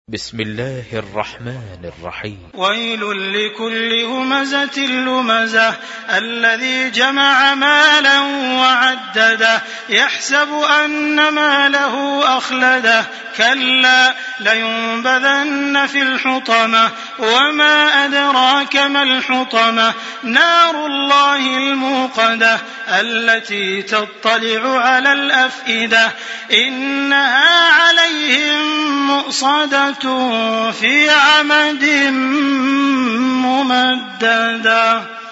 بسم الله الرحمن الرحيم. ويل لكل همزة لمزة الذي جمع مالا وعدده يحسب أن ماله أخلده كلا لينبذن في الحطمة وما أدراك ما الحطمة نار الله الموقدة التي تطلع على الأفئدة إنها عليهم مؤصدة في عمد ممددة.